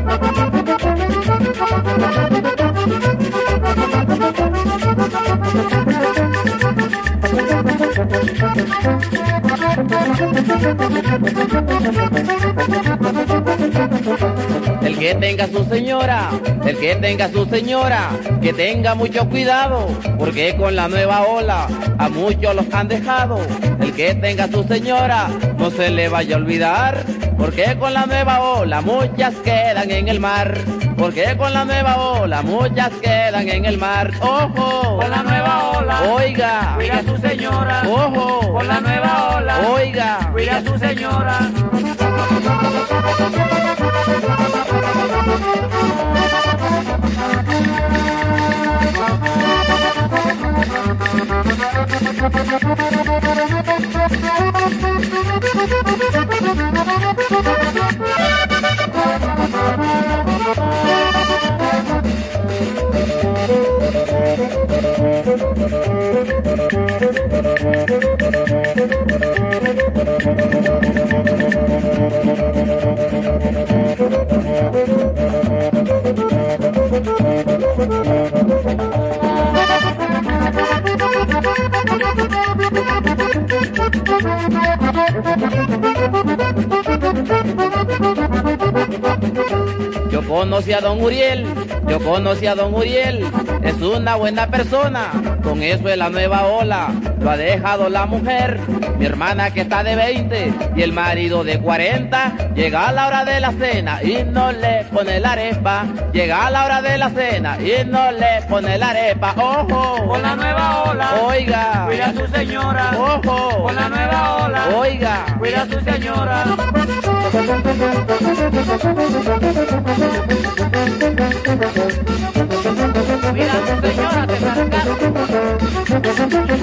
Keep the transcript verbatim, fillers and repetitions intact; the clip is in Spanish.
El que tenga su señora, el que tenga su señora, que tenga mucho cuidado, porque con la nueva ola a muchos los han dejado. El que tenga su señora, no se le vaya a olvidar, porque con la nueva ola muchas quedan en el mar. Porque con la nueva ola muchas quedan en el mar. ¡Ojo! Con la nueva ola, oiga, cuida a su señora. ¡Ojo! Con la nueva ola, oiga, cuida a su señora. Yo conocí a don Uriel, yo conocí a don Uriel, es una buena persona, con eso es la nueva ola, lo ha dejado la mujer, mi hermana que está de veinte y el marido de cuarenta, llega a la hora de la cena y no le pone la arepa, llega a la hora de la cena y no le pone la arepa, ojo, Con la nueva ola, oiga, cuida a su señora. ojo, Con la nueva ola, oiga, cuida a su señora. Mira, señora, te marcaron.